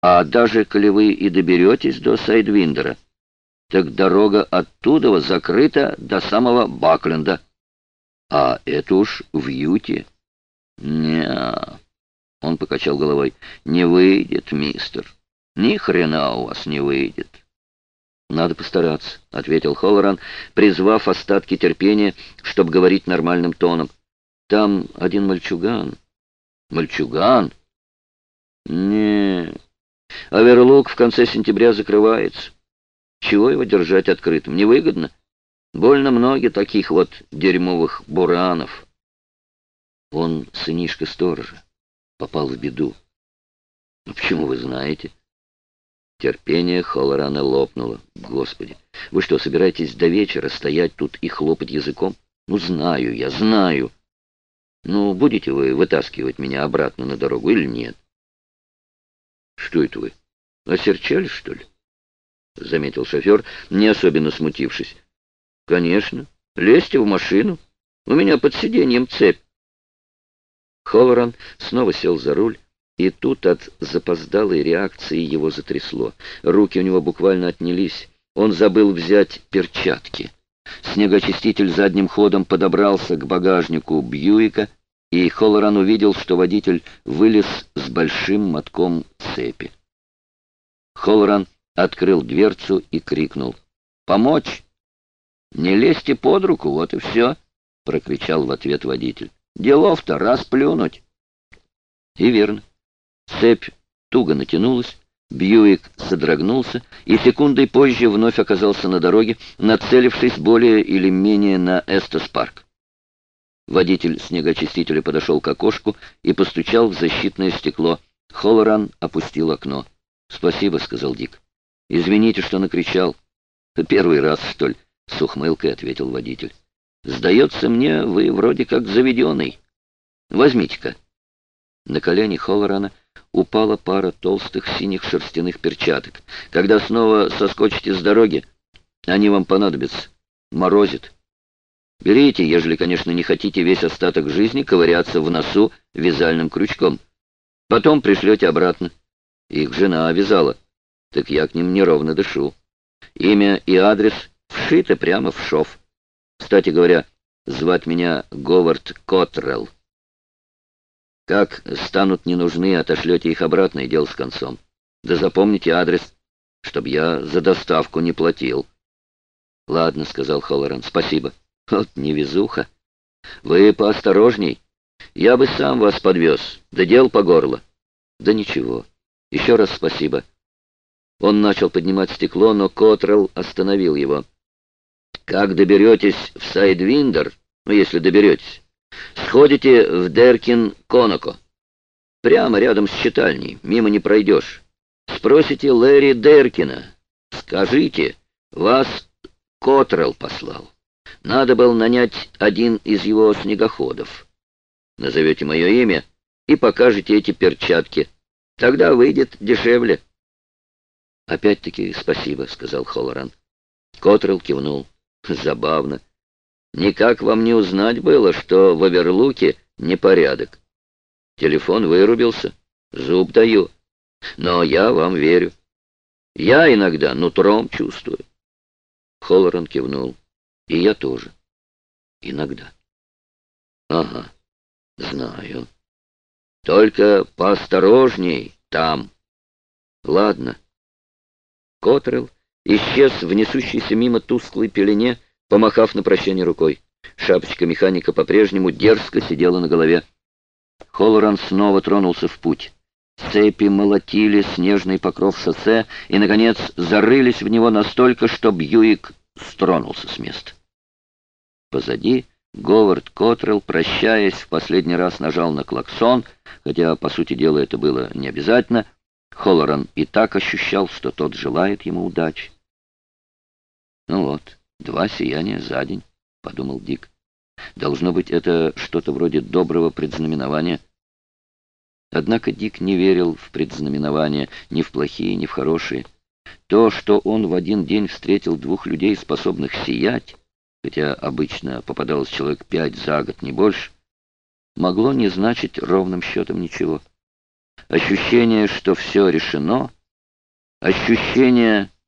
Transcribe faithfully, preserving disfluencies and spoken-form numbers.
А даже коли вы и доберетесь до Сайдвиндера, так дорога оттуда закрыта до самого Бакленда. А это уж в Юте. не Он покачал головой. Не выйдет, мистер. Ни хрена у вас не выйдет. Надо постараться, ответил Холлоран, призвав остатки терпения, чтобы говорить нормальным тоном. Там один мальчуган. Мальчуган? Не. Оверлук в конце сентября закрывается. Чего его держать открытым? Невыгодно. Больно многие таких вот дерьмовых буранов. Он сынишка сторожа. Попал в беду. Ну, почему вы знаете? Терпение Холлорана лопнуло. Господи, вы что, собираетесь до вечера стоять тут и хлопать языком? Ну, знаю я, знаю. Ну, будете вы вытаскивать меня обратно на дорогу или нет? Что это вы? Осерчали, что ли? Заметил шофер, не особенно смутившись. Конечно. Лезьте в машину. У меня под сиденьем цепь. Холлоран снова сел за руль, и тут от запоздалой реакции его затрясло. Руки у него буквально отнялись. Он забыл взять перчатки. Снегоочиститель задним ходом подобрался к багажнику Бьюика, и Холлоран увидел, что водитель вылез с большим мотком цепи. Холлоран открыл дверцу и крикнул: «Помочь!» «Не лезьте под руку, вот и все!» — прокричал в ответ водитель. «Делов-то расплюнуть!» И верно. Цепь туго натянулась, Бьюик содрогнулся и секундой позже вновь оказался на дороге, нацелившись более или менее на Эстес-парк. Водитель снегоочистителя подошел к окошку и постучал в защитное стекло. Холлоран опустил окно. «Спасибо», — сказал Дик. «Извините, что накричал». «Первый раз, что ли?» — с ухмылкой ответил водитель. «Сдается мне, вы вроде как заведенный. Возьмите-ка». На колени Холлорана упала пара толстых синих шерстяных перчаток. «Когда снова соскочите с дороги, они вам понадобятся. Морозит. Берите, ежели, конечно, не хотите весь остаток жизни ковыряться в носу вязальным крючком. Потом пришлете обратно. Их жена вязала, так я к ним неровно дышу. Имя и адрес вшиты прямо в шов. Кстати говоря, звать меня Говард Коттрелл. Как станут не нужны, отошлете их обратно, и дело с концом. Да запомните адрес, чтобы я за доставку не платил». «Ладно», — сказал Холлоран, — «спасибо». «Вот невезуха. Вы поосторожней. Я бы сам вас подвез, да дел по горло». «Да ничего. Еще раз спасибо». Он начал поднимать стекло, но Коттрелл остановил его. «Как доберетесь в Сайдвиндер, ну, если доберетесь, сходите в Деркин-Коноко. Прямо рядом с читальней, мимо не пройдешь. Спросите Лэри Деркина. Скажите, вас Коттрелл послал. Надо было нанять один из его снегоходов. Назовете мое имя и покажете эти перчатки. Тогда выйдет дешевле». «Опять-таки спасибо», — сказал Холлоран. Коттрелл кивнул. «Забавно. Никак вам не узнать было, что в Оверлуке непорядок. Телефон вырубился. Зуб даю. Но я вам верю. Я иногда нутром чувствую». Холлоран кивнул. «И я тоже. Иногда». «Ага, знаю. Только поосторожней там». «Ладно». Коттрелл исчез в несущейся мимо тусклой пелене, помахав на прощание рукой. Шапочка механика по-прежнему дерзко сидела на голове. Холлоран снова тронулся в путь. Цепи молотили снежный покров шоссе и, наконец, зарылись в него настолько, что Бьюик стронулся с места. Позади Говард Коттрелл, прощаясь, в последний раз нажал на клаксон, хотя, по сути дела, это было не обязательно. Холлоран и так ощущал, что тот желает ему удачи. «Ну вот, два сияния за день», — подумал Дик. «Должно быть, это что-то вроде доброго предзнаменования». Однако Дик не верил в предзнаменования, ни в плохие, ни в хорошие. То, что он в один день встретил двух людей, способных сиять, хотя обычно попадалось человек пять за год, не больше, могло не значить ровным счетом ничего. Ощущение, что все решено, ощущение